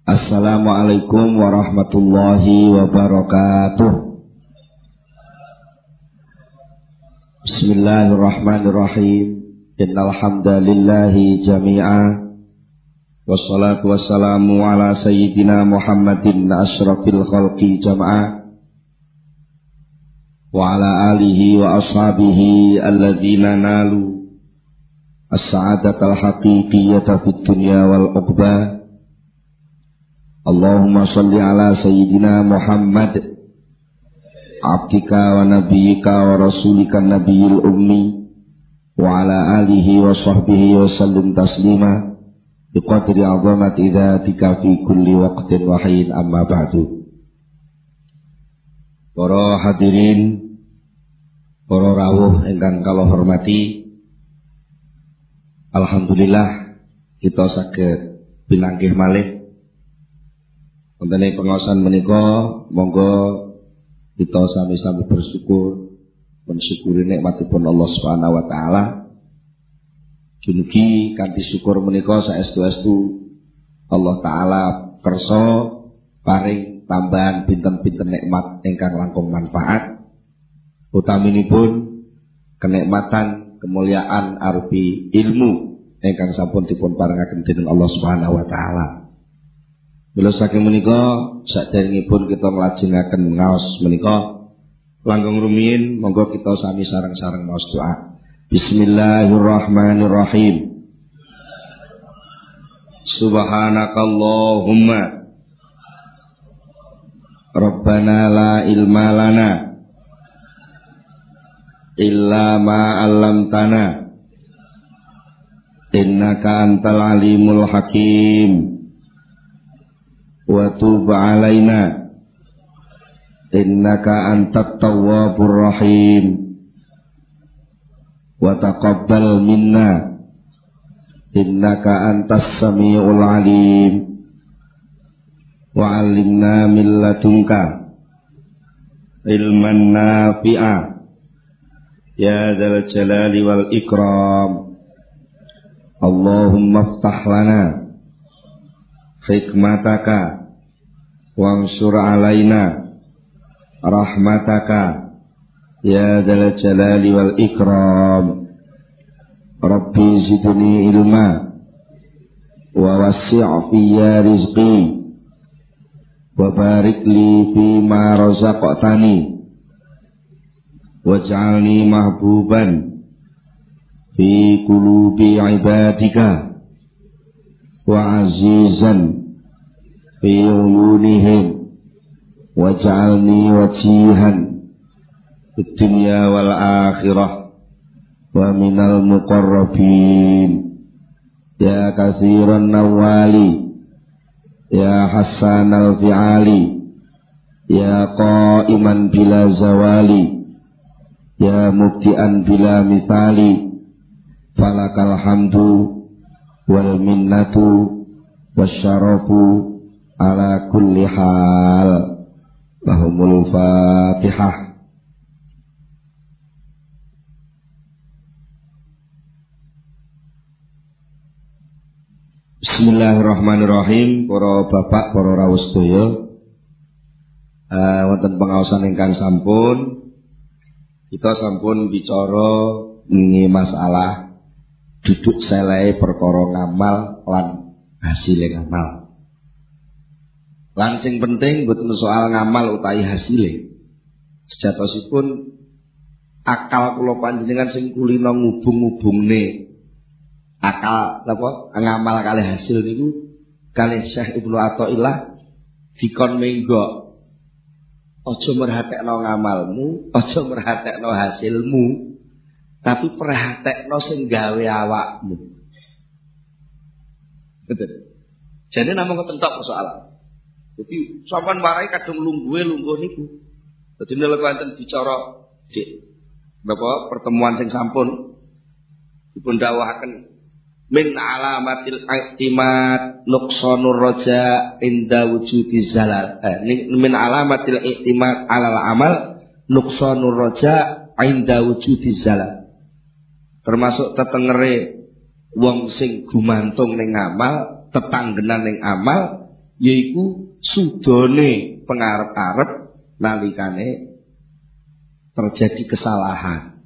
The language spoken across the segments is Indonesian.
Assalamualaikum warahmatullahi wabarakatuh. Bismillahirrahmanirrahim. Innal hamdalillahi jami'a. Wassalatu wassalamu ala sayyidina Muhammadin asyrafil khalqi jam'a. Wa ala alihi wa ashabihi alladzina nalu as-sa'adatal haqiqiyyata fid dunya wal uqbah. Allahumma salli ala sayyidina Muhammad abdika wa nabiyyika wa rasulika nabiyil ummi wa ala alihi wa sahbihi wa sallim taslima biqadri azamati dzatika fi kulli waqtin wa hin, amma ba'du. Para hadirin, para rawuh ingkang kula hormati, alhamdulillah kita saged pinanggih malih wonten pengaosan menika. Monggo kita sami-sami bersyukur, mensyukuri nikmatipun Allah Subhanahu wa taala. Dumugi kanthi syukur menika saestu-estu Allah taala kersa paring tambahan pinten-pinten nikmat ingkang langkung manfaat, utaminipun kenikmatan kemuliaan arupi ilmu ingkang sampun dipun paringaken dening Allah Subhanahu wa taala. Mila saking menika saderengipun kita nglajengaken ngaos menika langkung rumiyin, monggo kita sami sareng-sareng maos doa. Bismillahirrahmanirrahim. Subhanakallahumma Rabbana la ilma lana illa ma 'allamtana innaka antal alimul hakim. Wa tub 'alaina innaka antat tawwabur rahim. Wa taqabbal minna innaka antas samiul alim. Wa 'allimna min ladunka ilman nafi'a ya dzal jalali wal ikram. Allahumma iftah lana hikmataka wansur alaina rahmataka ya dzal jalali wal ikram. Rabbi zidni ilma wa wasi' fiyya rizqi wa barik li fima razaqtani waj'alni mahbuban fi qulubi ibadika wa azizan fi uyunihim waj'alni wajihan fid dunya wal akhirah wa minal muqarrabin ya katsiran nawali ya hasanal fi'ali ya qa'iman bila zawali ya mubti'an bila misali falakal hamdu wal minnatu wasyarafu ala kulli hal. Lahumul Fatihah. Bismillahirrahmanirrahim. Para bapak, para rawuh sedaya, wonten pengaosan ingkang sampun kita sampun bicara mengenai masalah duduk selai perkara ngamal lan hasil ngamal. Lan sing penting boten soal ngamal utawi hasile. Sejatosipun akal kula panjenengan sing kulina ngubung-ngubungne akal napa ngamal kalih hasil niku kalih Syekh Ibnu Athaillah dikon menggo aja merhatekno ngamalmu, aja merhatekno hasilmu, tapi perhatekno sing gawe awakmu. Betul. Jadi namung ketentok persoalan. Jadi sampean warai kadung lungguh niku. Dadi nek wonten bicara dik napa pertemuan sing sampun dipun dawuhaken min alamatil i'timad nuqsanur raja inda wujudi zalal. Min alamatil i'timad alal amal nuqsanur raja inda wujudi zalal. Termasuk tetengere wong sing gumantung ning amal, tetanggenan ning amal, yaiku sudone pengarep-arep nalikane terjadi kesalahan.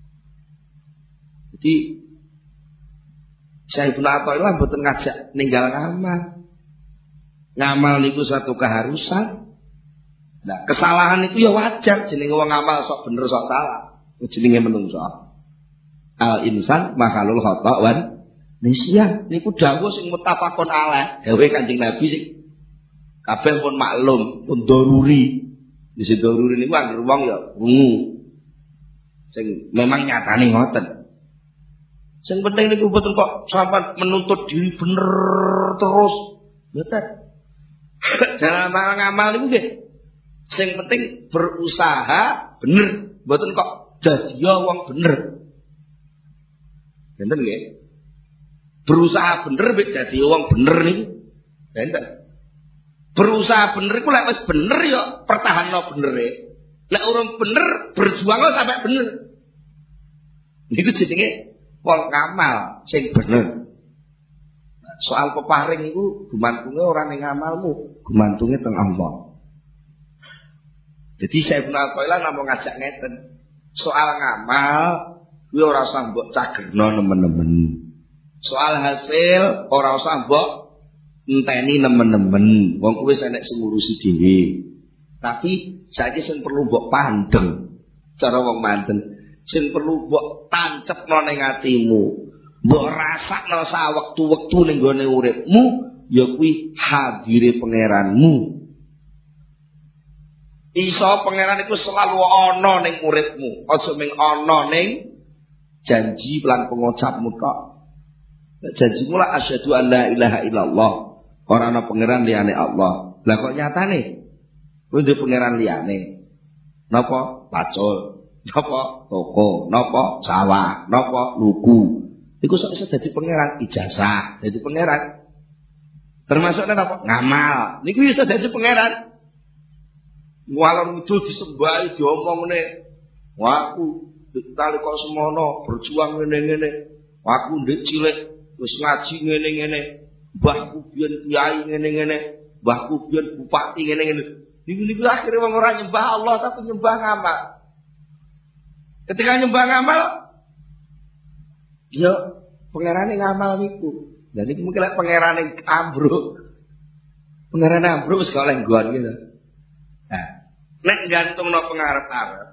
Jadi Syekh Ibnu Athaillah mboten ngajak ninggal ngamal. Ngamal niku satu keharusan. Nah, kesalahan itu ya wajar, jenenge wong ngamal sok bener sok salah. Jenenge menungso. Al insan makhlul khata' wan nisyan. Niku dawuh sing muttafaqun alaih. Dawuh Kanjeng Nabi sing kabeh pun maklum, pun daruri. Di situ daruri niku anggere wong ya sing memang nyatane ngoten. Sing penting niku mboten kok sampean menuntut diri bener terus. Mboten. Jangan ngamal niku nggih. Sing penting berusaha bener, mboten kok dadi wong bener. Benten nggih. Berusaha bener mek dadi wong bener niku. Benten. Berusaha bener iku lek wis bener ya pertahanno benere. Lek urung bener berjuang sampai bener. Niku jenenge wong ngamal sing bener. Soal peparing iku gumantunge ora ning ngamalmu, gumantunge teng Allah. Jadi saya Ibnu Athaillah namung ngajak ngeten. Soal ngamal kuwi ora usah mbok cagerno nemen-nemen. Soal hasil ora usah mbok enteni nemen-nemen. Wong kuwi enek sing ngurusi dhewe. Tapi saiki sing perlu mbok pandeng. Cara wong manten, sing perlu mbok tancepno ning atimu, mbok rasakno sawektu-wektu ning gone uripmu ya kuwi hadire pangeranmu. Iso pangeran iku selalu ana ning uripmu, aja mung ana ning janji lan pengucapmu tok. Janjimu la asyhadu an la ilaha illallah, ora ana pangeran liyane Allah. Lah kok nyatane kuwi ndek pangeran liyane. Napa? Pacul, napa? Toko, napa? Sawah, napa? Lugu. Iku sok iso dadi pangeran, ijazah dadi pangeran. Termasuk napa? Ngamal. Niku iso dadi pangeran. Walau itu disembahi diomongne, waku nalika semono berjuang ngene-ngene, waku ndek cilik wis ngaji ngene-ngene, mbahku biyen kiai ngene-ngene, mbahku biyen bupati ngene-ngene. Niku akhire wong ora nyembah Allah tapi nyembah ngamal. Ketika nyembah ngamal, ya pangerane ngamal niku. Lah niku mungkin lek pangerane ambruk. Pangerane ambruk wis gak oleh nggon gitu. Nah, nek gantungno pengarep-arep.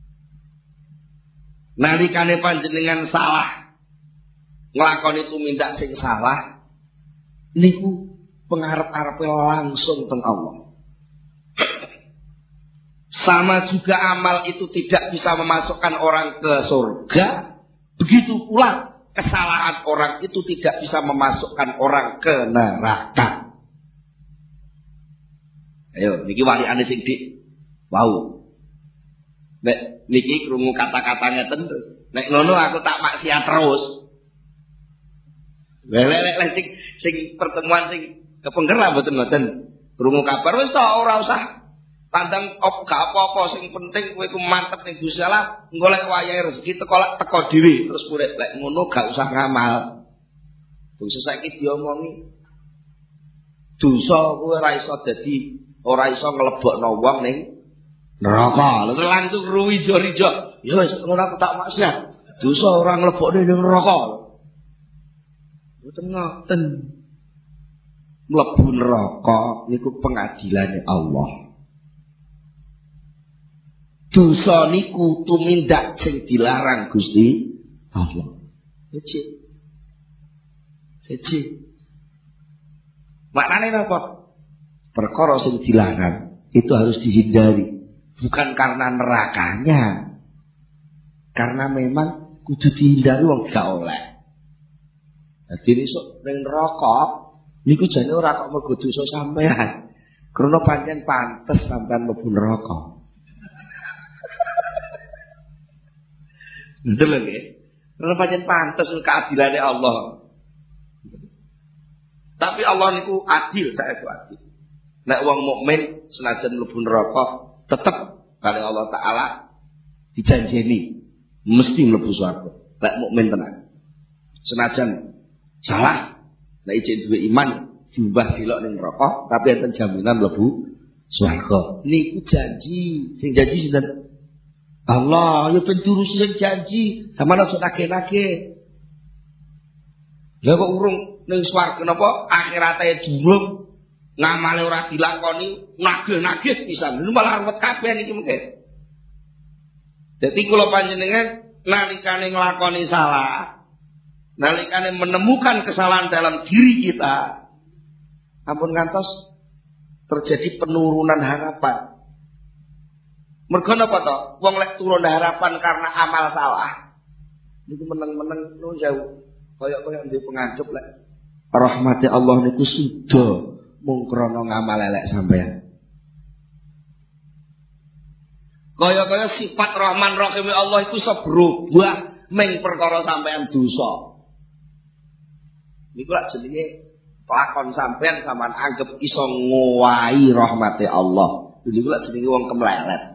Nalikane panjenengan salah nglakoni tumindak sing salah, niku pengarep-arepe langsung teng Allah. Sama juga amal itu tidak bisa memasukkan orang ke surga, begitu pula kesalahan orang itu tidak bisa memasukkan orang ke neraka. Ayo, niki walikane sing dik wau. Nek niki krungu kata-katanya terus. Nek ngono aku tak maksiat terus. Lek sing pertemuan sing kepengker mboten-mboten. Krungu kabar wis to ora usah tandang gak apa-apa, sing penting kowe ku mantep ning Gusti Allah, golek wayahe rezeki teko dhewe terus urip. Lek ngono gak usah ngamal. Dosa saiki diomongi. Dosa kowe ora iso dadi ora iso nglebokno wong ning neraka. Terus langsung ruwijo-rijo. Ya wis ngono aku tak maksiat. Dosa ora nglebokne ning neraka. Mboten ngoten. Mlebu neraka niku pengadilane Allah. Dosa niku tumindak sing dilarang Gusti Allah. Siji. Maknane napa? Perkara sing dilarang itu harus dihindari, bukan karena nerakanya, karena memang kudu dihindari wong gak oleh. Dadi esuk ning neraka niku jane ora kok mergo dosa sampean, krana pancen pantes sampean mlebu neraka. Betul lho nggih. Krana pancen pantes keadilane Allah. Tapi Allah niku adil, saya itu adil. Nek wong mukmin senajan mlebu neraka tetep kali Allah taala dijanjeni mesti mlebu swarga. Nek mukmin tenan. Senajan salah, nek iki duwe iman diubah dilok ning neraka, tapi enten jaminan mlebu swarga. Niku janji, sing janji sinten? Allah, ya ben diurusi sing janji, sampeyan aja nagih-nagih. Lah kok urung ning swarga napa akhirate durung ngamale ora dilakoni, nagih-nagih pisan. Lha malah ruwet kabeh niki mengke. Dadi kula panjenengan nalikane nglakoni salah, nalikane menemukan kesalahan dalam diri kita, ampun ngantos terjadi penurunan harapan. Mergo napa to? Wong lek turun harapan karena amal salah, niku meneng-meneng nu jauh. Kaya ndek pengancup lek rahmati Allah niku sudah mung krana ngamal elek sampean. Kaya sifat Rahman Rahim Allah iku iso berubah ming perkara sampean dosa. Niku lak jenenge lakon sampean sampean anggap iso ngowahi rahmati Allah. Niku lak jenenge wong kemlelet.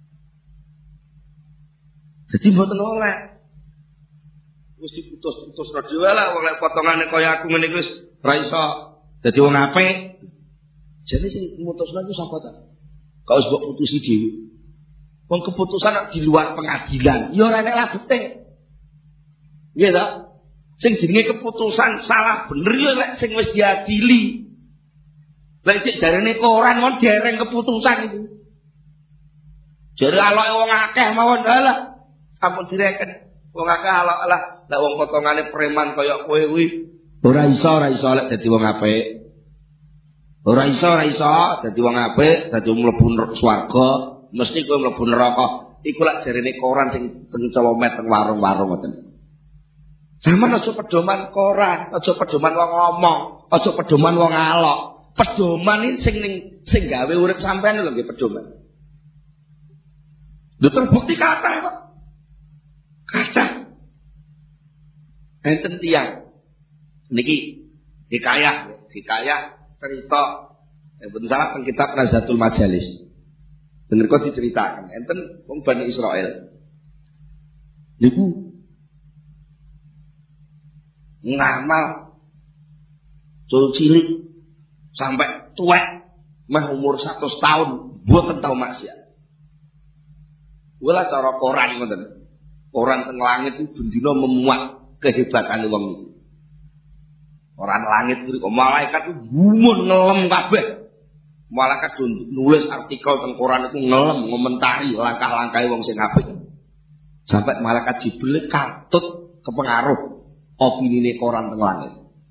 Jadi mboten oleh. Wis diputus-putus dhewe lah wong lek potongane kaya aku ngene iki wis ora iso dadi wong apik. Jadi sing mutusna iku sapa ta? Kau wis mbok putusi dhewe. Wong keputusan di luar pengadilan, ya ora enek labete. Nggih ta? Sing jenenge keputusan salah bener ya lek sing wis diadili. Lek sik jarene koran mon dereng keputusan itu. Jare aloke wong akeh mawon lah. Sampun direken wong akeh alok-alok lek wong potongane preman kaya kowe kuwi ora iso lek dadi wong apik. Ora iso dadi wong apik, dadi mlebu swarga, mesti kowe mlebu neraka. Iku lek jarene koran sing celomet teng warung-warung ngoten. Sampeyan aja pedoman koran, aja pedoman wong ngomong, aja pedoman wong alok. Pedoman iki sing gawe urip sampeyan lho nggih pedoman. Lho terbukti kathah kok. Kathah. Enten tiyang niki hikayah cerita betul salah teng kitab Nazatul Majalis. Bener kok diceritakan enten wong Bani Israil. Niku ngamal cilik sampai tuwek mah umur 100 tahun mboten tau maksiat. Wala cara koran ngoten. Koran teng langit itu bendina memuat kehebatane wong niku. Koran langit kuwi kok malaikat ku gumun ngelem kabeh. Malaikat nulis artikel teng koran itu ngelem ngomentari langkah-langkahe wong sing apik. Sampai malaikat Jibril katut kepengaruh opinine koran teng langit.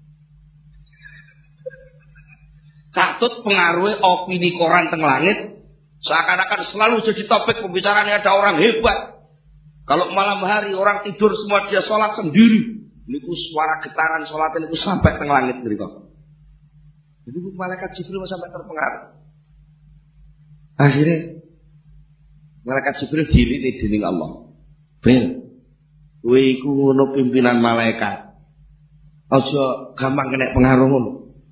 Katut pengaruhi opini koran teng langit. Seakan-akan selalu jadi topik pembicaraan ada orang hebat. Kalau malam hari orang tidur semua dia sholat sendiri. Niku suara getaran sholatnya niku sampai teng langit ngriko. Jadi malaikat Jibril sampai terpengaruh. Akhirnya malaikat Jibril dilini dening Allah. Bil, kowe iku ngono pimpinan malaikat. Aja gampang kena pengaruh ngono.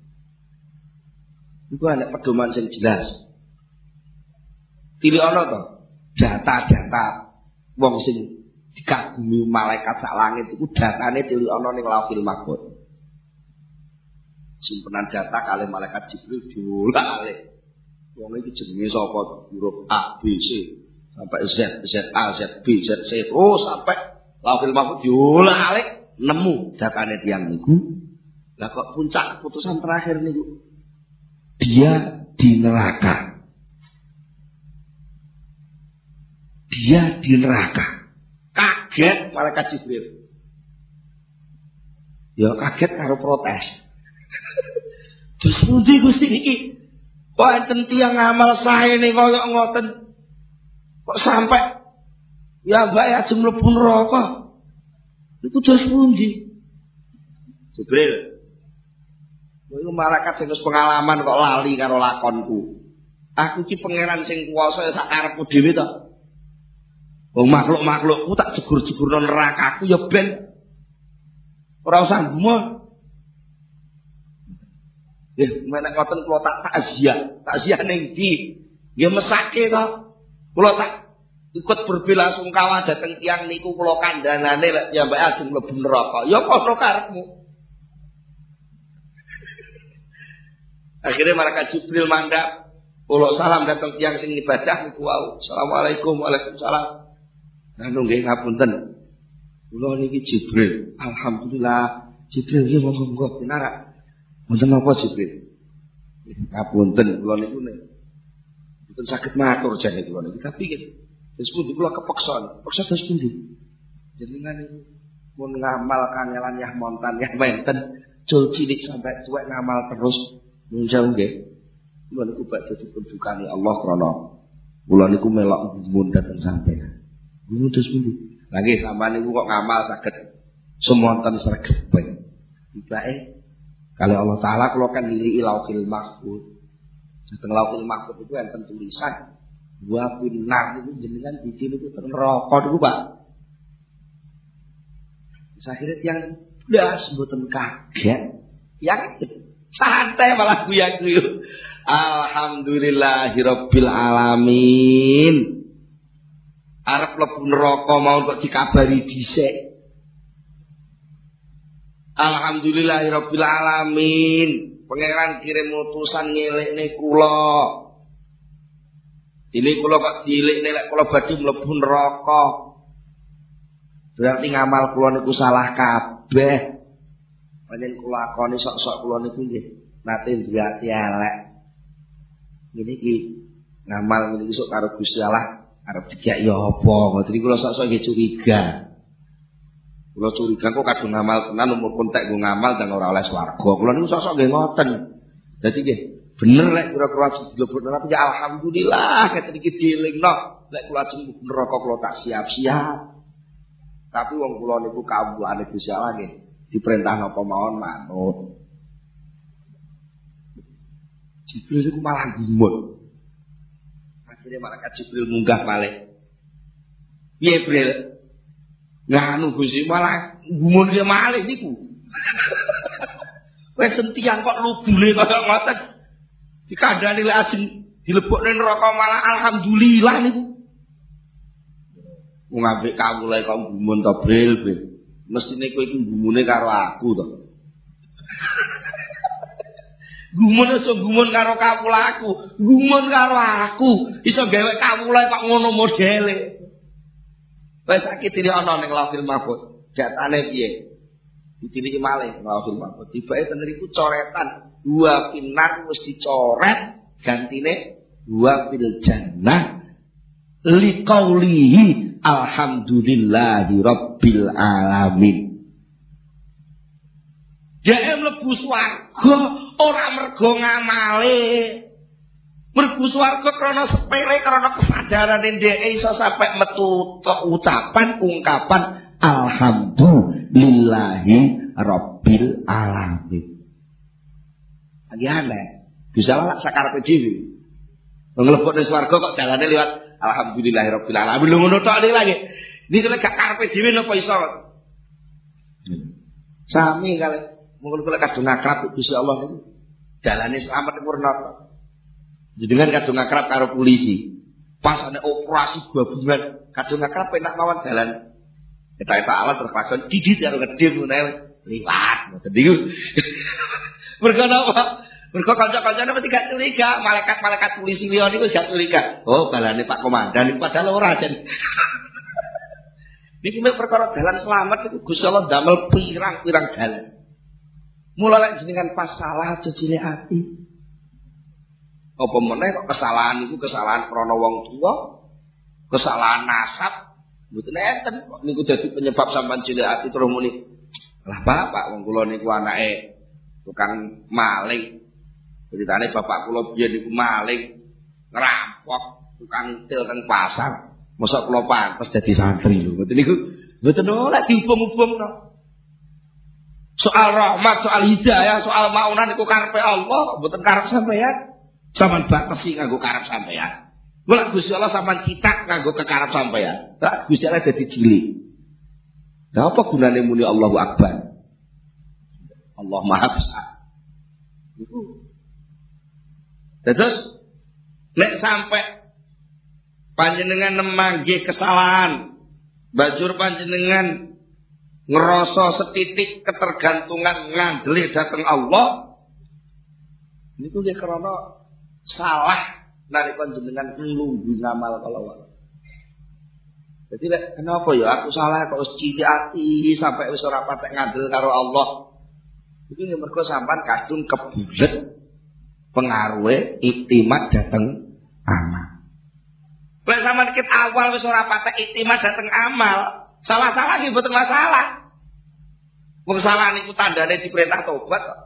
Iku ana pedoman sing jelas. Tili ana to data-data wong sing dikagumi malaikat sak langit iku datane tili ana ning Lauhil Mahfuz. Simpenan data kali malaikat Jibril diolak-alik. Wong iki jenenge sapa to? Huruf A, B, C sampai Z, Z A, Z B, Z C terus sampai Lauhil Mahfuz diolak-alik nemu datane tiyang niku. Lah kok puncak keputusan terakhir niku dia di neraka. Dia di neraka. Kaget malaikat Jibril. Ya kaget karo protes. Terus pundi Gusti niki? Kok enten tiyang ngamal sae ning kaya ngoten. Kok sampai ya mbak ya ajeng mlebu neraka. Niku terus pundi? Jibril. Kowe malaikat sing wis pengalaman kok lali karo lakonku. Aku iki pangeran sing kuwasa sak karepku dhewe to. Wong makhluk-makhlukku tak jegur-jegurno nerakaku ya ben ora usah gumun. Nggih, menek ngoten kula tak takziah ning ndi? Nggih mesake to. Kula tak ikut berbelasungkawa dhateng tiyang niku kula kandhanane lek piyambake ajeng mlebu neraka. Ya kono karepmu. Akhirnya malaikat Jibril mandap, kula salam datang tiyang sing ibadah niku wau. Assalamualaikum, waalaikumsalam. Nah nggih ngapunten. Kula niki Jibril. Alhamdulillah. Jibril nggih monggo pinara. Mboten napa Jibril. Ngapunten kula niku mboten saged matur jane kula niki. Tapi nggih terus pundi kula kepeksa. Peksa terus pundi? Jenengan niku mun ngamal kangelan yah montan yah menten, jul cilik sampai tuwek ngamal terus. Munjau nggih. Kula niku badhe dipun dukani Allah krana kula niku melok gumun dateng sampeyan. Gumun terus pundi? Lah nggih sampeyan niku kok ngamal saged semonten sregep. Tibake kalau Allah Ta'ala kula kan nilai Lauhil Mahfuz. Dateng Lauhil Mahfuz itu enten tulisan wa finnar niku jenengan biji niku teng neraka niku Pak. Akhirnya yang blas mboten kaget. Yakin santai malah guyu-guyu. Alhamdulillahirabbil alamin. Arep mlebu neraka mau kok dikabari dhisik. Alhamdulillahirabbil alamin. Pangeran kirim utusan ngelekne kula. Dene kula kok dilekne lek kula badhe mlebu neraka. Berarti ngamal kula niku salah kabeh. Panjen kula akoni sok-sok kula niku nggih nate duwe ati elek. Ngene iki ngamal ngene iki sok karo Gusti Allah arep dikek ya apa? Ngoten iki kula sok-sok nggih curiga. Kula curiga kok kadung ngamal tenan umur kontek nggo ngamal dan ora oleh swarga. Kula niku sok-sok nggih ngoten. Dadi nggih bener lek kira-kira dilebokno tapi ya alhamdulillah keten iki dielingno lek kula ajeng neraka kula tak siap-siap. Tapi wong kula niku kawulane Gusti Allah nggih diperintah napa mawon manut. Jibril itu malah gumun. Akhirnya malaikat Jibril munggah malih. Piye, Jibril? Nganu Gusti malah gumun ke malih niku. Wes sentiang kok lugune kaya ngoten. Dikandani lek ajeng dilebokne neraka malah alhamdulillah niku. Wong ambek kawula kok gumun to, Bril. Mestine kowe iki gumune karo aku to. Gumun iso gumun karo kawulaku, gumun karo aku, iso gawe kawula kok ngono modele. Wes saiki dene ana ning Lauhil Mahfuz. Datane piye? Ditiliki malih ning Lauhil Mahfuz. Tibake ten riku coretan dua pinar wis dicoret, gantine dua fil jannah liqaulihi alhamdulillahi rabbil alamin. Jae mlebu swarga ora mergo ngamale. Mlebu swarga krana sepele krana kesadarane dhek iso sampai metu ucapan ungkapan alhamdulillahi rabbil alamin. Lagi aneh. Gusti Allah sakarepe dhewe. Nglebokne swarga kok dalane liwat alhamdulillahirabbil alamin. Lho ngono tok lagi. Niki lek gak karepe dhewe napa iso? Sami kali mungkin kula kadung akrab Gusti Allah niku. Dalane slamet niku napa? Jenengan kadung akrab karo polisi. Pas ana operasi gabungan, kadung akrab enak mawon dalan. Kita alat terpaksa didit karo gedhe ngono liwat. Ngoten niku. Mergo napa? Mergo kanca-kancane mesti gak curiga, malaikat-malaikat polisi liya niku gak curiga. Oh, balane Pak Komandan niku padahal ora jan. Niki mek perkara dalan slamet niku Gusti Allah damel pirang-pirang dalan. Mula lek jenengan pas salah aja cilik ati. Apa meneh kok kesalahan niku kesalahan krana wong tuwa, kesalahan nasab, mboten enten kok niku dadi penyebab sampean cilik ati terus muni. Lah Pak wong kula niku anake tukang maling. Ceritane bapak kula biyen niku maling, ngerampok, tukang til teng pasar. Mosok kula pantes dadi santri lho. Mboten niku mboten oleh dihubung-hubungno. Soal rahmat, soal hidayah, soal maunan iku karepe Allah, mboten karep sampeyan. Sampeyan batesi nganggo karep sampeyan. Mulane Gusti Allah sampeyan citak nganggo kekarep sampeyan. Tak Gusti Allah dadi cilik. Lah apa gunane muni Allahu Akbar? Allah Maha Besar. Iku. Terus nek sampai panjenengan nemangge kesalahan, bajur panjenengan ngerasa setitik ketergantungan ngandeli dateng Allah, Niku nggih krana salah nalika jenengan nglungguh ngamal kala. Jadi kenapa ya aku salah kok wis cilik ati sampai wis ora patek ngandel karo Allah. Iki mergo sampean kadung kebulet pengaruhe iktimat dateng amal. Lek sampean ket awal wis ora patek iktimat dateng amal, salah-salah iki mboten masalah. Wong salah niku tandane diperintah tobat kok.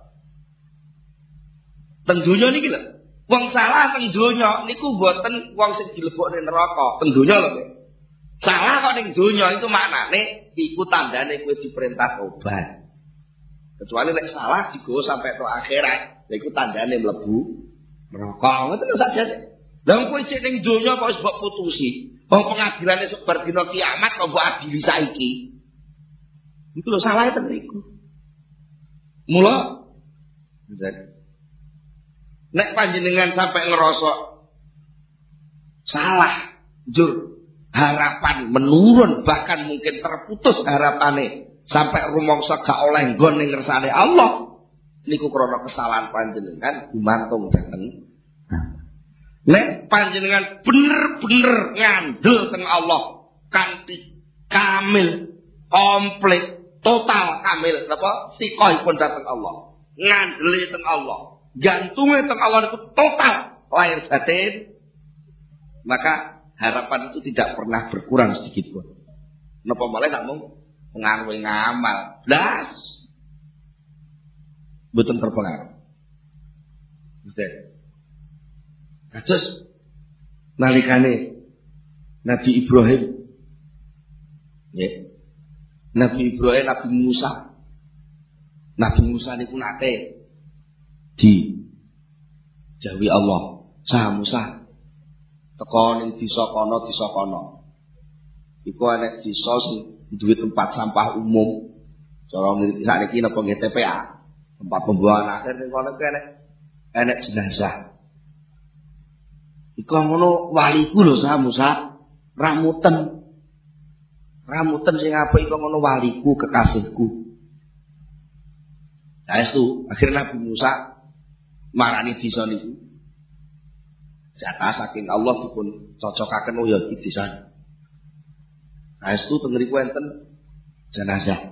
Teng donya niki lho. Wong salah teng donya niku mboten wong sing dilebokne neraka, teng donya lho. Salah kok ning donya itu maknane iku tandane kowe diperintah tobat. Kecuali nek salah digawa sampai ke akhirat, lha iku tandane mlebu neraka. Ngoten saja. Lah kowe sik ning donya kok wis mbok putusi. Wong pengadilane sok bar dina kiamat kok mbok adili saiki. Iku lho salah ten niku. Mula nek panjenengan sampai ngerasa salah, jur harapan menurun bahkan mungkin terputus harapane sampai rumangsa gak oleh nggon ning ngersane Allah niku krana kesalahan panjenengan gumantung dhateng. Nek panjenengan bener-bener ngandel teng Allah kanthi kamil, komplit, total kamil napa sikoipun dhateng Allah. Ngandele teng Allah, jantunge teng Allah niku total lahir batin. Maka harapan itu tidak pernah berkurang sedikit pun. Napa malah tak mau pengaruh ngamal blas mboten terpengaruh. Betul. Kados nalikane Nabi Ibrahim, ya. Nabi Ibrahim, Nabi Musa. Nabi Musa niku nate di jawi Allah, "Sah Musa, teko ning desa kono. Iku ana desa sing duwe tempat sampah umum. Cara ngerti sakniki napa nggih TPA. Tempat pembuangan akhir ning kono enek jenazah. Iku ngono waliku lho Sah Musa, ramuten sing apik iku ngono waliku kekasihku. Saestu akhirnya Nabi Musa marani desa niku. Jatah saking Allah dipun cocokaken ya di desa. Saestu teng mriku enten jenazah.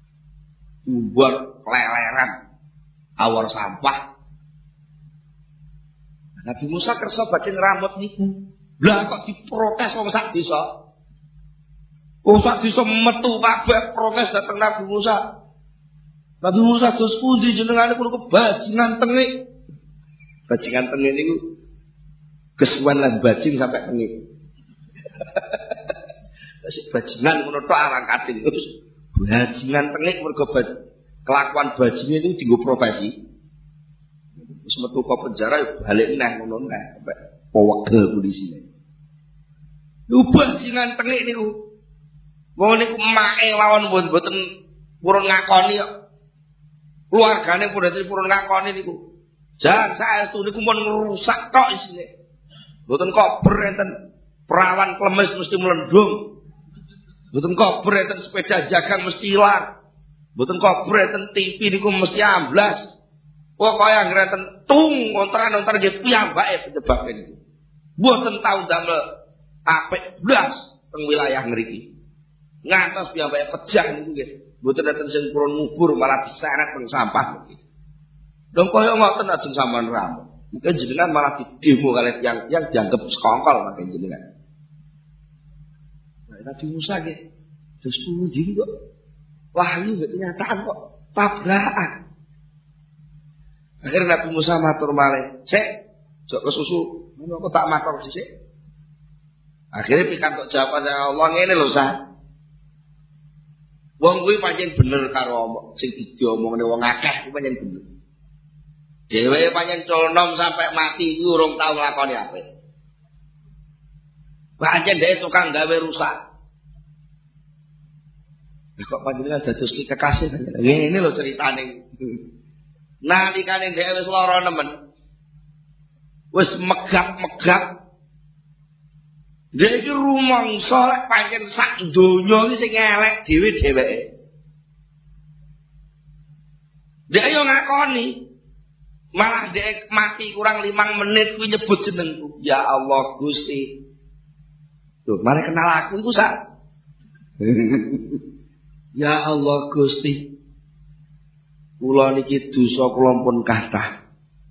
Umbar keleleran awar sampah. Nabi Musa kersa badhe ngramut niku. Lah kok diprotes wong sak desa. Wong sak desa metu kabeh protes dateng Nabi Musa. Nabi Musa dos pundi jenengane kula kebajingan tengik. Bajingan tengik niku kesuwen lan bajing sampai tengik. Sik bajingan ngono tok arang kading terus bajingan tengik mergo kelakuan bajingan itu dienggo profesi. Wis metu ke penjara ya balik neh ngono neh sampai powegel polisine. Lu bajingan tengik niku. Wong niku make lawan mboten purun ngakoni kok. Keluargane purun ngakoni niku. Jan saestu niku mun ngrusak tok isine. Mboten kober enten perawan klemes mesti melendung. Mboten kober enten sepeda jagang mesti ilang. Mboten kober enten TV niku mesti amblas. Pokoke anggere enten tung ontran-ontran nggih piyambake penyebab niku. Mboten tau damel apik blas teng wilayah ngriki. Ngantos piyambake pejah niku nggih. Mboten enten sing purun ngubur malah diseret teng sampah niki. Lho kaya ngoten ajeng sampean ramu. Mungkin jenengan malah didemo kalih yang dianggap sekongkol mangke jenengan. Nah, Nabi Musa nggih terus pundi kok wahyu kenyataan kok tabrakan. Akhirnya Nabi Musa matur malih, "Sik, jok kesusu, ngono kok tak matur sik." Akhirnya pikantuk jawaban Allah ngene lho, Sa. Wong kuwi pancen bener karo sing diomongne wong akeh kuwi pancen bener. Dhewe pancen colnom sampai mati kuwi urung tau nglakoni apik. Pancen dhewe tukang gawe rusak. Kok panjenengan dados kekasih ngene lho ceritane. Nalikane dhewe wis lara nemen. Wis megap-megap. Dhewe iki rumangsa lek pancen sak donya iki sing elek dhewe-dheweke. Dhewe yo ngakoni Malah dia mati kurang 5 menit kuwi nyebut jenengku. Ya Allah Gusti. Tuh, mari kenal aku iku sak. Ya Allah Gusti. Kula niki dosa kula pun kathah.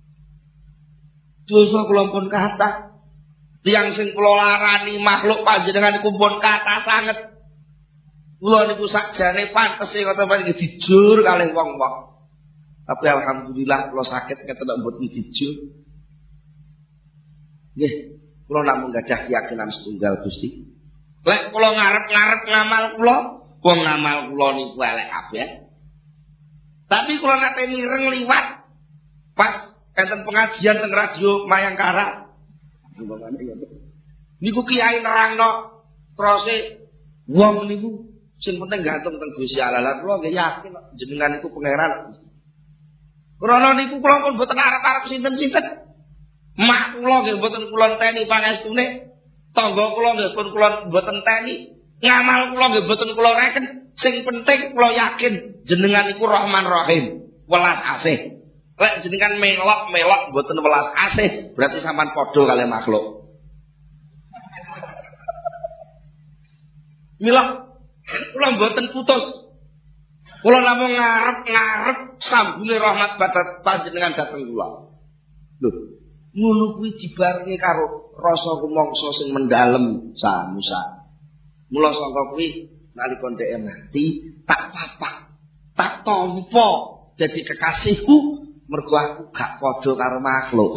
Dosa kula pun kathah. Tiyang sing kula larani makhluk panjenengan niku pun kathah sanget. Kula niku sakjane pantes e kata panjenengan dijur kalih wong-wong. Tapi alhamdulillah kula sakit ketenek mboten dijur. Nggih, kula namung gadah keyakinan setunggal Gusti. Lek kula ngarep-ngarep ngamal kula, wong ngamal kula niku elek kabeh. Tapi kula nate mireng liwat pas enten pengajian teng radio Mayangkara. Niku kiai nerangno teruse wong niku sing penting gantung teng Gusti Allah. Lah kula nggih yakin jenengan iku pangeran. Krana niku kula pun mboten arep-arep sinten-sinten. Mak kula nggih mboten kula enteni pangestune. Tangga kula nggih pun kula mboten enteni. Ngamal kula nggih mboten kula reken. Sing penting kula yakin jenengan iku Rahman Rahim, welas asih. Lek jenengan melok-melok mboten welas asih, berarti sampean padha kali makhluk. Mila kula mboten putus. Kula namung ngarep-ngarep sambule rahmat panjenengan dhateng kula. Lho, ngono kuwi dibarengi karo rasa rumangsa sing mendalem samusa. Mula sangka kuwi nalika dhek mati tak papak, tak tampa dadi kekasihku mergo aku gak padha karo makhluk.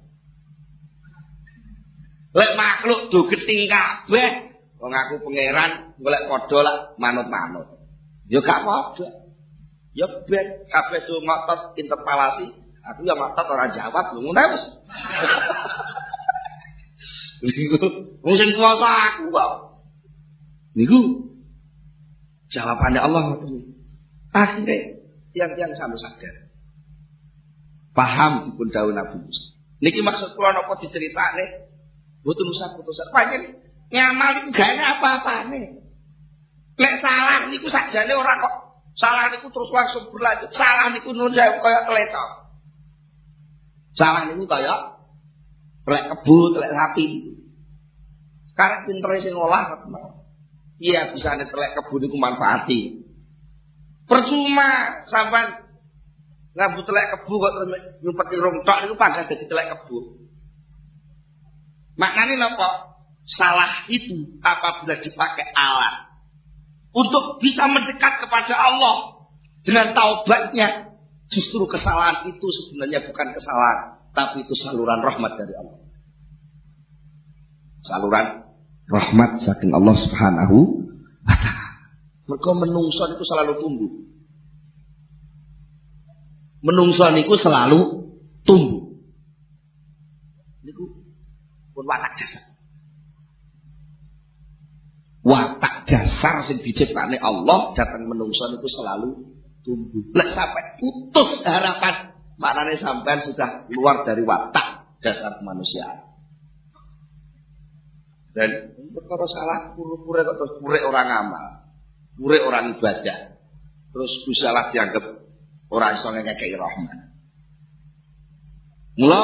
Lek makhluk do gething kabeh, wong aku pangeran golek padha lah manut-manut. Ya gak padha. Ya ben kabeh do ngotot interpelasi, aku ya ngotot ora jawab lho ngono wis. Niku wong sing kuwasa aku kok. Niku jawabannya Allah ngoten. Akhire tiang-tiang sampe sadar. Paham dipun dawuh Nabi Musa. Niki maksud kula napa diceritakne mboten usah putusan. Pancen ngamal iku gak ana apa-apane. Lek salah niku sakjane ora kok. Salah niku terus langsung berlanjut. Salah niku nun saya kaya kletok. Salah niku kaya telek kebo, telek sapi. Sekarang pintere sing ngolah teman. Iya bisa nek telek kebo niku manfaati. Percuma sampean ngabu telek kebo kok terus nyumpet irung tok niku padha dadi telek kebo. Maknane napa? Salah itu apabila dipakai alat untuk bisa mendekat kepada Allah dengan taubatnya, justru kesalahan itu sebenarnya bukan kesalahan, tapi itu saluran rahmat dari Allah. Saluran rahmat saking Allah Subhanahu wa taala. Mergo menungso niku selalu tumbuh. Menungso niku selalu tumbuh. Niku pun watak dasar. Watak dasar sing diciptakne Allah datang menungso niku selalu tumbuh. Lek sampai putus harapan, maknane sampean sudah keluar dari watak dasar kemanusiaan. Dan perkara salah pura-pura kok terus purek orang amal, purek orang ibadah. Terus salah dianggap ora iso ngekeki rahmat. Mula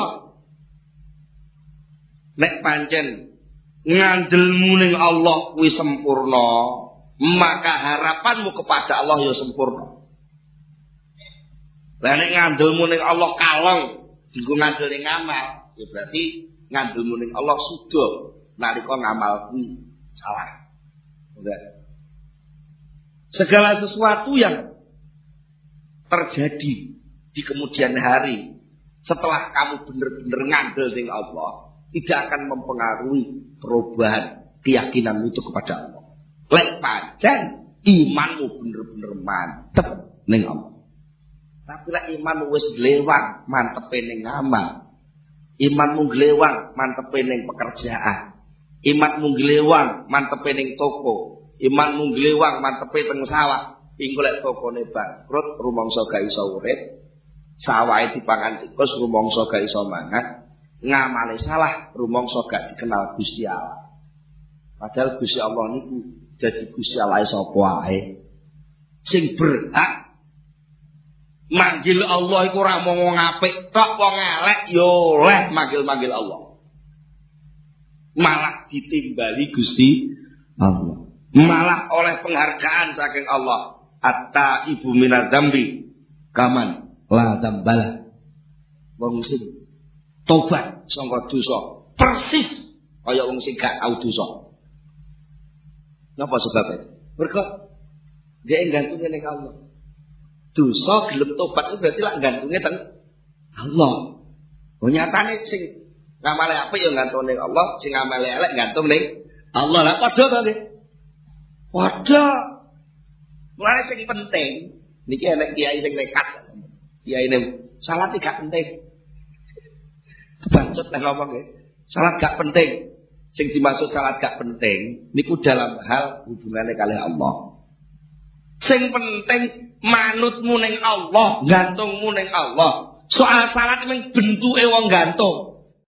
nek pancen ngandelmu ning Allah kuwi sempurna, maka harapanmu kepada Allah ya sempurna. Lah nek ngandelmu ning Allah kalong, dienggo ngandel ning ngamal, ya berarti ngandelmu ning Allah sudah nalika ngamal kuwi salah. Enggak. Segala sesuatu yang terjadi di kemudian hari setelah kamu benar-benar ngandel ning Allah tidak akan mempengaruhi perubahan keyakinanmu itu kepada Allah. Lek pancen imanmu bener-bener mantep ning Allah. Tapi lek imanmu wis glewang mantepe ning amal, imanmu glewang mantepe ning pekerjaan, imanmu glewang mantepe ning toko, imanmu glewang mantepe teng sawah, engko lek tokone bangkrut, rumangsa gak iso urip, sawahe dipangan tikus, rumangsa gak iso mangan. Ngamale salah rumangsa gak dikenal Gusti Allah. Padahal Gusti Allah niku dadi Gusti Allah sapa wae. Sing berhak Manggil Allah iku ora mung wong apik tok, wong elek yo oleh manggil-manggil Allah. Malah ditimbali Gusti Allah. Malah oleh penghargaan saking Allah. Atta ibu minadzambi kaman la dzambala. Wong sing tobat saka dosa persis kaya wong sing gak tau dosa. Napa sebabnya? Mergo dhek gantunge ning Allah. Dosa gelem tobat itu berarti lak gantunge teng Allah. Oh nyatane sing ngamale apik ya gantung ning Allah, sing ngamale elek gantung ning Allah. Lah padha to nggih. Padha. Mulane sing penting niki enek kiai sing nekat. Kiyaine salat gak penting. Kebacut nang ngomong nggih. Salat gak penting. Sing dimaksud salat gak penting niku dalam hal hubungane kali Allah. Sing penting manutmu ning Allah, gantungmu ning Allah. Soal salat mung bentuke wong gantung.